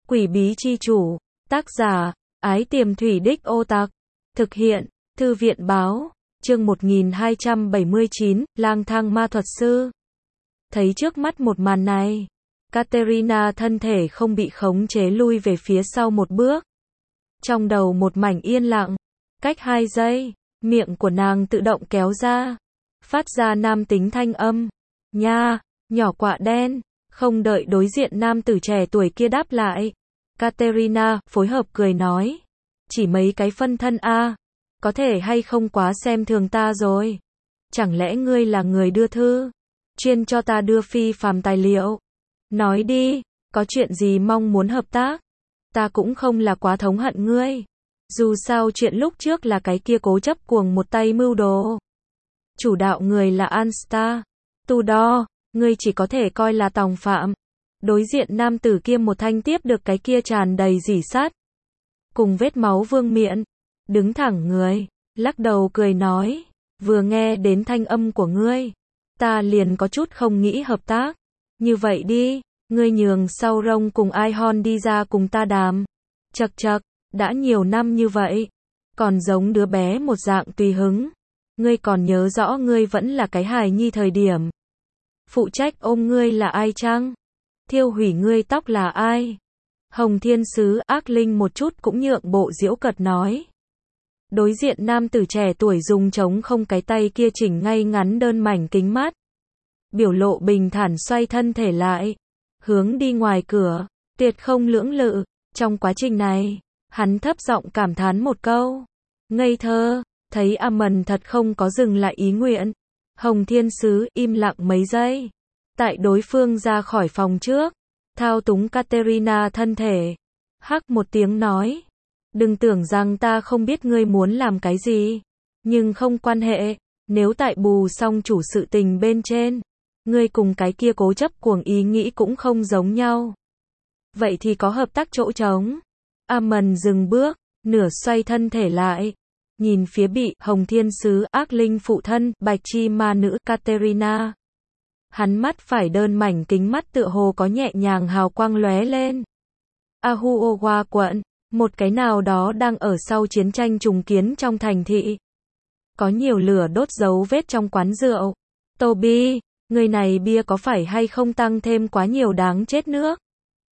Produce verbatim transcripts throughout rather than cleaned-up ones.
Quỷ bí chi chủ, tác giả, Ái Tiềm Thủy Đích Ô Tặc, thực hiện, Thư viện báo, chương một nghìn hai trăm bảy mươi chín, lang thang ma thuật sư. Thấy trước mắt một màn này, Katerina thân thể không bị khống chế lui về phía sau một bước. Trong đầu một mảnh yên lặng, cách hai giây, miệng của nàng tự động kéo ra, phát ra nam tính thanh âm. Nha, nhỏ quạ đen, không đợi đối diện nam tử trẻ tuổi kia đáp lại. Katerina phối hợp cười nói, chỉ mấy cái phân thân a, có thể hay không quá xem thường ta rồi. Chẳng lẽ ngươi là người đưa thư, chuyên cho ta đưa phi phàm tài liệu? Nói đi, có chuyện gì mong muốn hợp tác? Ta cũng không là quá thống hận ngươi. Dù sao chuyện lúc trước là cái kia cố chấp cuồng một tay mưu đồ. Chủ đạo người là Anstar. Tudor, ngươi chỉ có thể coi là tòng phạm. Đối diện nam tử kia một thanh tiếp được cái kia tràn đầy rỉ sắt, cùng vết máu vương miện, đứng thẳng người, lắc đầu cười nói, vừa nghe đến thanh âm của ngươi, ta liền có chút không nghĩ hợp tác. Như vậy đi, ngươi nhường sau rông cùng ai hon đi ra cùng ta đàm. Chậc chậc, đã nhiều năm như vậy, còn giống đứa bé một dạng tùy hứng. Ngươi còn nhớ rõ ngươi vẫn là cái hài nhi thời điểm. Phụ trách ôm ngươi là ai chăng? Thiêu hủy ngươi tóc là ai? Hồng Thiên Sứ ác linh một chút cũng nhượng bộ giễu cợt nói. Đối diện nam tử trẻ tuổi dùng trống không cái tay kia chỉnh ngay ngắn đơn mảnh kính mắt. Biểu lộ bình thản xoay thân thể lại, hướng đi ngoài cửa, tuyệt không lưỡng lự. Trong quá trình này, hắn thấp giọng cảm thán một câu. Ngây thơ, thấy Amon thật không có dừng lại ý nguyện. Hồng Thiên Sứ im lặng mấy giây. Tại đối phương ra khỏi phòng trước, thao túng Katerina thân thể, hắc một tiếng nói, đừng tưởng rằng ta không biết ngươi muốn làm cái gì, nhưng không quan hệ, nếu tại bù xong chủ sự tình bên trên, ngươi cùng cái kia cố chấp cuồng ý nghĩ cũng không giống nhau. Vậy thì có hợp tác chỗ trống. Amon dừng bước, nửa xoay thân thể lại, nhìn phía bị Hồng Thiên Sứ ác linh phụ thân, bạch chi ma nữ Katerina. Hắn mắt phải đơn mảnh kính mắt tựa hồ có nhẹ nhàng hào quang lóe lên. Ahuowa quận, một cái nào đó đang ở sau chiến tranh trùng kiến trong thành thị. Có nhiều lửa đốt dấu vết trong quán rượu. Toby, người này bia có phải hay không tăng thêm quá nhiều đáng chết nước?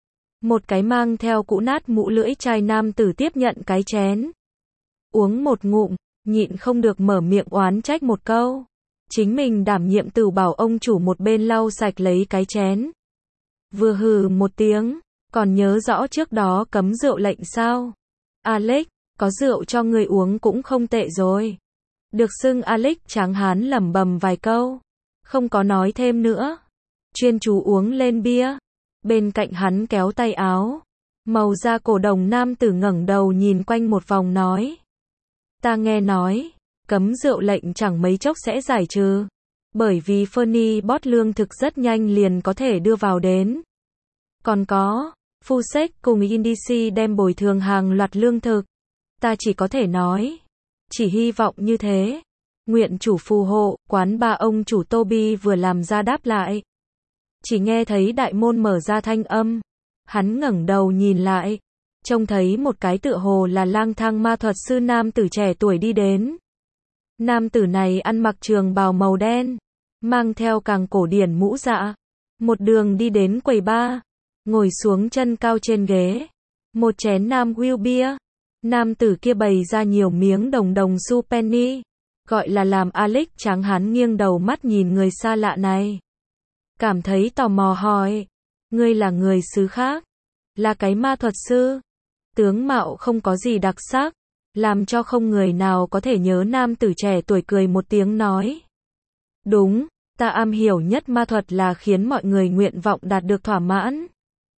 Một cái mang theo cũ nát mũ lưỡi chai nam tử tiếp nhận cái chén. Uống một ngụm, nhịn không được mở miệng oán trách một câu. Chính mình đảm nhiệm tử bảo ông chủ một bên lau sạch lấy cái chén. Vừa hừ một tiếng, còn nhớ rõ trước đó cấm rượu lệnh sao? Alex, có rượu cho người uống cũng không tệ rồi. Được xưng Alex tráng hán lẩm bẩm vài câu, không có nói thêm nữa. Chuyên chú uống lên bia. Bên cạnh hắn kéo tay áo, màu da cổ đồng nam tử ngẩng đầu nhìn quanh một vòng nói. Ta nghe nói, cấm rượu lệnh chẳng mấy chốc sẽ giải trừ, bởi vì Fernie bot lương thực rất nhanh liền có thể đưa vào đến. Còn có, Fusek cùng Indici đem bồi thường hàng loạt lương thực. Ta chỉ có thể nói, chỉ hy vọng như thế. Nguyện chủ phù hộ, quán ba ông chủ Toby vừa làm ra đáp lại. Chỉ nghe thấy đại môn mở ra thanh âm. Hắn ngẩng đầu nhìn lại, trông thấy một cái tựa hồ là lang thang ma thuật sư nam tử trẻ tuổi đi đến. Nam tử này ăn mặc trường bào màu đen, mang theo càng cổ điển mũ dạ, một đường đi đến quầy bar, ngồi xuống chân cao trên ghế, một chén nam Will bia. Nam tử kia bày ra nhiều miếng đồng đồng xu penny, gọi là làm Alex tráng hán nghiêng đầu mắt nhìn người xa lạ này. Cảm thấy tò mò hỏi, ngươi là người xứ khác, là cái ma thuật sư. Tướng mạo không có gì đặc sắc, làm cho không người nào có thể nhớ nam tử trẻ tuổi cười một tiếng nói. Đúng, ta am hiểu nhất ma thuật là khiến mọi người nguyện vọng đạt được thỏa mãn.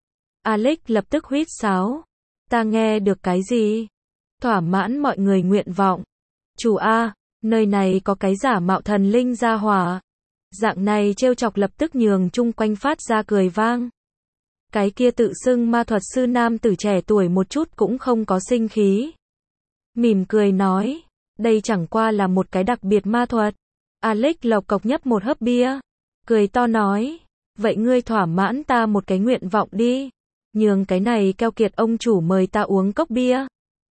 Alex lập tức huýt sáo. Ta nghe được cái gì? Thỏa mãn mọi người nguyện vọng. Chủ A, nơi này có cái giả mạo thần linh gia hỏa. Dạng này trêu chọc lập tức nhường chung quanh phát ra cười vang. Cái kia tự xưng ma thuật sư nam tử trẻ tuổi một chút cũng không có sinh khí. Mỉm cười nói, đây chẳng qua là một cái đặc biệt ma thuật. Alex lộc cộc nhấp một hớp bia, cười to nói, vậy ngươi thỏa mãn ta một cái nguyện vọng đi. nhường cái này keo kiệt ông chủ mời ta uống cốc bia.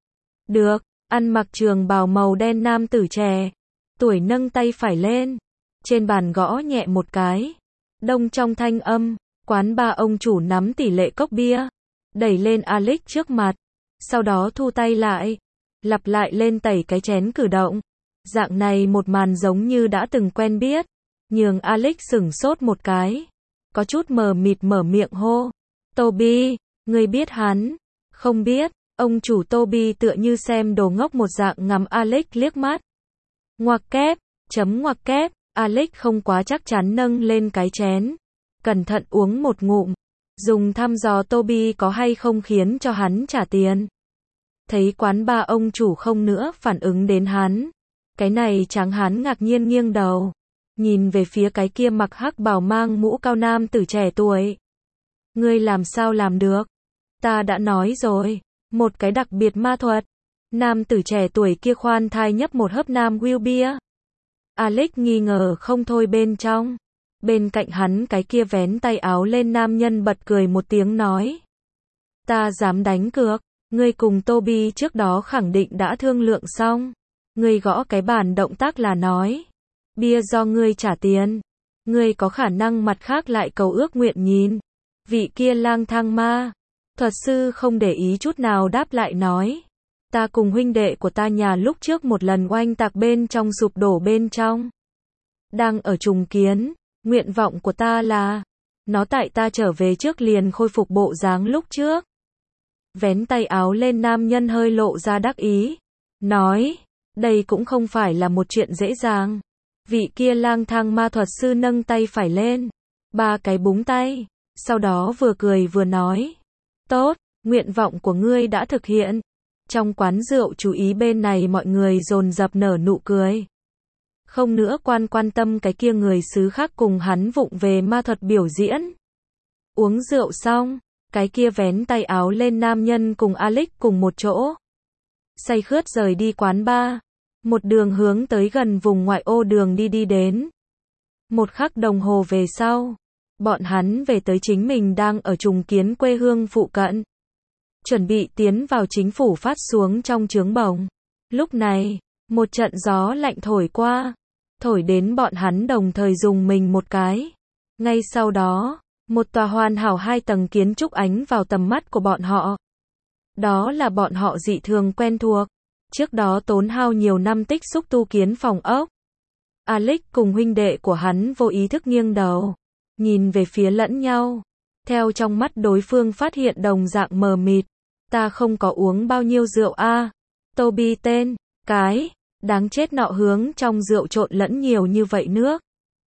Được, ăn mặc trường bào màu đen nam tử trẻ, tuổi nâng tay phải lên, trên bàn gõ nhẹ một cái. Đông trong thanh âm, quán ba ông chủ nắm tỷ lệ cốc bia, đẩy lên Alex trước mặt, sau đó thu tay lại, lặp lại lên tẩy cái chén cử động. Dạng này một màn giống như đã từng quen biết, nhường Alex sửng sốt một cái, có chút mờ mịt mở miệng hô. Toby, ngươi biết hắn? Không biết, ông chủ Toby tựa như xem đồ ngốc một dạng ngắm Alex liếc mắt. Ngoặc kép, chấm ngoặc kép, Alex không quá chắc chắn nâng lên cái chén, cẩn thận uống một ngụm, dùng thăm dò Toby có hay không khiến cho hắn trả tiền. Thấy quán ba ông chủ không nữa phản ứng đến hắn, cái này tráng hán ngạc nhiên nghiêng đầu, nhìn về phía cái kia mặc hắc bào mang mũ cao nam tử trẻ tuổi. Ngươi làm sao làm được? Ta đã nói rồi, một cái đặc biệt ma thuật. Nam tử trẻ tuổi kia khoan thai nhấp một hớp nam will bia. Alex nghi ngờ không thôi bên trong. Bên cạnh hắn cái kia vén tay áo lên nam nhân bật cười một tiếng nói. Ta dám đánh cược, ngươi cùng Toby trước đó khẳng định đã thương lượng xong. Ngươi gõ cái bàn động tác là nói. Bia do ngươi trả tiền. Ngươi có khả năng mặt khác lại cầu ước nguyện nhìn. Vị kia lang thang ma. Thuật sư không để ý chút nào đáp lại nói. Ta cùng huynh đệ của ta nhà lúc trước một lần oanh tạc bên trong sụp đổ bên trong. Đang ở trùng kiến. Nguyện vọng của ta là. Nó tại ta trở về trước liền khôi phục bộ dáng lúc trước. Vén tay áo lên nam nhân hơi lộ ra đắc ý. Nói. Đây cũng không phải là một chuyện dễ dàng. Vị kia lang thang ma thuật sư nâng tay phải lên. Ba cái búng tay. Sau đó vừa cười vừa nói. Tốt, nguyện vọng của ngươi đã thực hiện. Trong quán rượu chú ý bên này mọi người dồn dập nở nụ cười. Không nữa quan quan tâm cái kia người xứ khác cùng hắn vụng về ma thuật biểu diễn. Uống rượu xong, cái kia vén tay áo lên nam nhân cùng Alex cùng một chỗ. Say khướt rời đi quán bar. Một đường hướng tới gần vùng ngoại ô đường đi đi đến. Một khắc đồng hồ về sau, bọn hắn về tới chính mình đang ở trùng kiến quê hương phụ cận. Chuẩn bị tiến vào chính phủ phát xuống trong trướng bổng. Lúc này, một trận gió lạnh thổi qua, thổi đến bọn hắn đồng thời dùng mình một cái. Ngay sau đó, một tòa hoàn hảo hai tầng kiến trúc ánh vào tầm mắt của bọn họ. Đó là bọn họ dị thường quen thuộc. Trước đó tốn hao nhiều năm tích xúc tu kiến phòng ốc. Alex cùng huynh đệ của hắn vô ý thức nghiêng đầu, nhìn về phía lẫn nhau. Theo trong mắt đối phương phát hiện đồng dạng mờ mịt. Ta không có uống bao nhiêu rượu a. À. Toby tên, cái, đáng chết nọ hướng trong rượu trộn lẫn nhiều như vậy nước.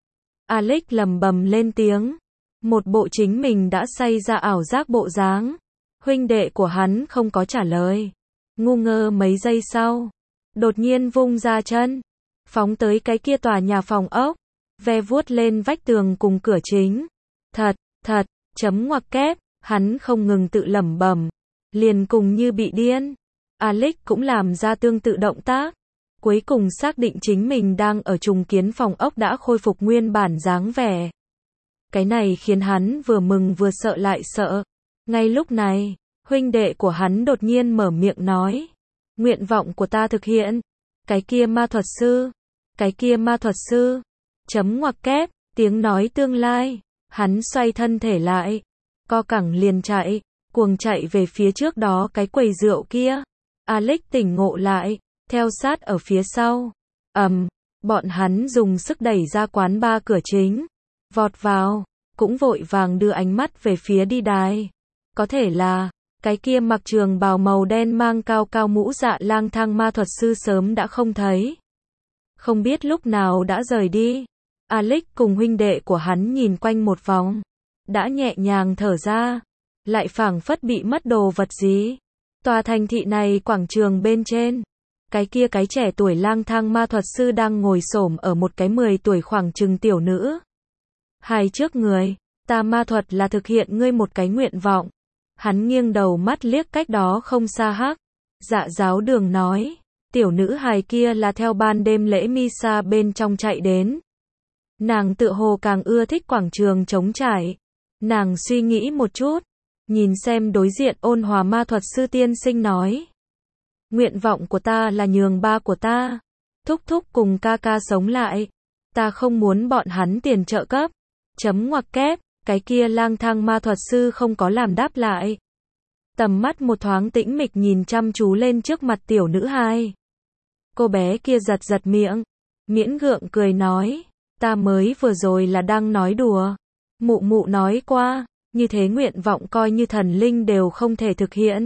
Alex lầm bầm lên tiếng. Một bộ chính mình đã say ra ảo giác bộ dáng. Huynh đệ của hắn không có trả lời. Ngu ngơ mấy giây sau. Đột nhiên vung ra chân. Phóng tới cái kia tòa nhà phòng ốc. Ve vuốt lên vách tường cùng cửa chính. Thật, thật, chấm ngoặc kép. Hắn không ngừng tự lẩm bẩm. Liền cùng như bị điên. Alex cũng làm ra tương tự động tác. Cuối cùng xác định chính mình đang ở trùng kiến phòng ốc đã khôi phục nguyên bản dáng vẻ. Cái này khiến hắn vừa mừng vừa sợ lại sợ. Ngay lúc này, huynh đệ của hắn đột nhiên mở miệng nói. Nguyện vọng của ta thực hiện. Cái kia ma thuật sư. Cái kia ma thuật sư. Chấm ngoặc kép, tiếng nói tương lai. Hắn xoay thân thể lại. Co cẳng liền chạy. Cuồng chạy về phía trước đó cái quầy rượu kia. Alex tỉnh ngộ lại. Theo sát ở phía sau. Ầm, um, bọn hắn dùng sức đẩy ra quán bar cửa chính. Vọt vào. Cũng vội vàng đưa ánh mắt về phía đi đài. Có thể là, cái kia mặc trường bào màu đen mang cao cao mũ dạ lang thang ma thuật sư sớm đã không thấy. Không biết lúc nào đã rời đi. Alex cùng huynh đệ của hắn nhìn quanh một vòng. Đã nhẹ nhàng thở ra. Lại phảng phất bị mất đồ vật gì. Tòa thành thị này quảng trường bên trên. Cái kia cái trẻ tuổi lang thang ma thuật sư đang ngồi xổm ở một cái mười tuổi khoảng chừng tiểu nữ. Hai trước người, ta ma thuật là thực hiện ngươi một cái nguyện vọng. Hắn nghiêng đầu mắt liếc cách đó không xa hắc. Dạ giáo đường nói, tiểu nữ hài kia là theo ban đêm lễ Misa bên trong chạy đến. Nàng tự hồ càng ưa thích quảng trường trống trải. Nàng suy nghĩ một chút, Nhìn xem đối diện ôn hòa ma thuật sư tiên sinh nói. Nguyện vọng của ta là nhường ba của ta, thúc thúc cùng ca ca sống lại. Ta không muốn bọn hắn tiền trợ cấp. Chấm ngoặc kép, cái kia lang thang ma thuật sư không có làm đáp lại. Tầm mắt một thoáng tĩnh mịch nhìn chăm chú lên trước mặt tiểu nữ hài. Cô bé kia giật giật miệng, miễn gượng cười nói, ta mới vừa rồi là đang nói đùa. Mụ mụ nói qua, như thế nguyện vọng coi như thần linh đều không thể thực hiện.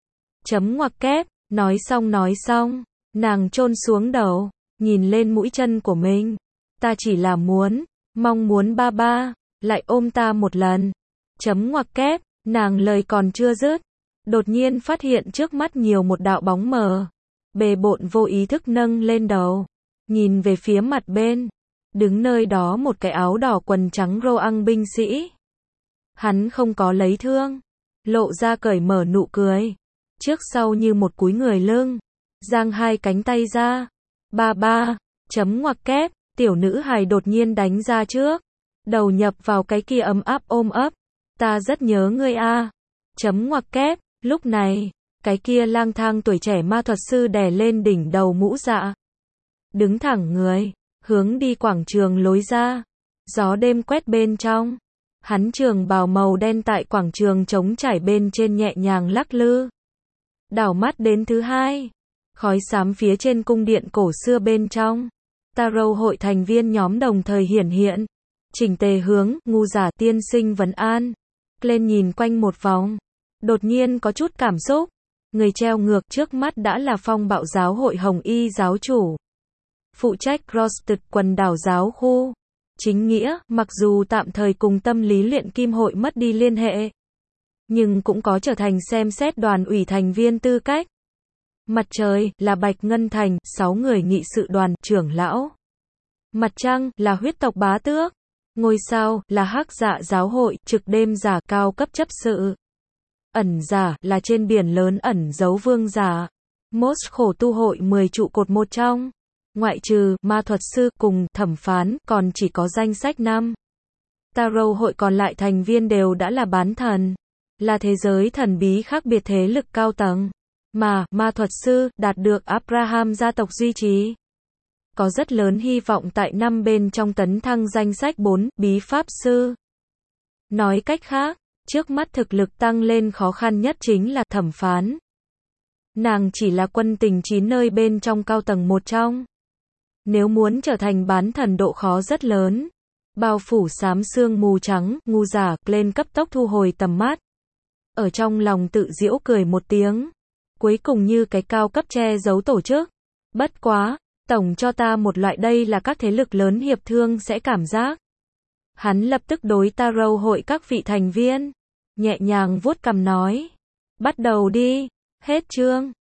Chấm ngoặc kép, nói xong nói xong, nàng chôn xuống đầu, nhìn lên mũi chân của mình. Ta chỉ là muốn, mong muốn ba ba, lại ôm ta một lần. Chấm ngoặc kép, nàng lời còn chưa dứt. Đột nhiên phát hiện trước mắt nhiều một đạo bóng mờ. Bề bộn vô ý thức nâng lên đầu. Nhìn về phía mặt bên. Đứng nơi đó một cái áo đỏ quần trắng Roang binh sĩ. Hắn không có lấy thương. Lộ ra cởi mở nụ cười. Trước sau như một cúi người lưng. Giang hai cánh tay ra. Ba ba. Chấm ngoặc kép. Tiểu nữ hài đột nhiên đánh ra trước. Đầu nhập vào cái kia ấm áp ôm ấp. Ta rất nhớ ngươi a. Chấm ngoặc kép. Lúc này, cái kia lang thang tuổi trẻ ma thuật sư đè lên đỉnh đầu mũ dạ. Đứng thẳng người, hướng đi quảng trường lối ra. Gió đêm quét bên trong. Hắn trường bào màu đen tại quảng trường trống trải bên trên nhẹ nhàng lắc lư. Đảo mắt đến thứ hai. Khói xám phía trên cung điện cổ xưa bên trong. Tarot hội thành viên nhóm đồng thời hiển hiện. Chỉnh tề hướng, ngu giả tiên sinh vấn an. Lên nhìn quanh một vòng. Đột nhiên có chút cảm xúc. Người treo ngược trước mắt đã là phong bạo giáo hội Hồng Y giáo chủ. Phụ trách Crosted quần đảo giáo khu. Chính nghĩa, mặc dù tạm thời cùng tâm lý luyện kim hội mất đi liên hệ. Nhưng cũng có trở thành xem xét đoàn ủy thành viên tư cách. Mặt trời, là Bạch Ngân Thành, sáu người nghị sự đoàn, trưởng lão. Mặt trăng, là huyết tộc bá tước. Ngôi sao, là hắc dạ giáo hội, trực đêm giả cao cấp chấp sự. Ẩn giả, là trên biển lớn ẩn giấu vương giả. Mốt khổ tu hội mười trụ cột một trong. Ngoại trừ, ma thuật sư, cùng, thẩm phán, còn chỉ có danh sách năm. Tarot hội còn lại thành viên đều đã là bán thần. Là thế giới thần bí khác biệt thế lực cao tầng. Mà, ma thuật sư, đạt được Abraham gia tộc duy trì. Có rất lớn hy vọng tại năm bên trong tấn thăng danh sách bốn, bí pháp sư. Nói cách khác, trước mắt thực lực tăng lên khó khăn nhất chính là thẩm phán. Nàng chỉ là quân tình chín nơi bên trong cao tầng một trong. Nếu muốn trở thành bán thần độ khó rất lớn. Bao phủ xám sương mù trắng, ngu giả, lên cấp tốc thu hồi tầm mắt. Ở trong lòng tự giễu cười một tiếng. Cuối cùng như cái cao cấp che giấu tổ chức. Bất quá, tổng cho ta một loại đây là các thế lực lớn hiệp thương sẽ cảm giác. Hắn lập tức đối Tarot hội các vị thành viên. Nhẹ nhàng vuốt cằm nói. Bắt đầu đi. Hết chương.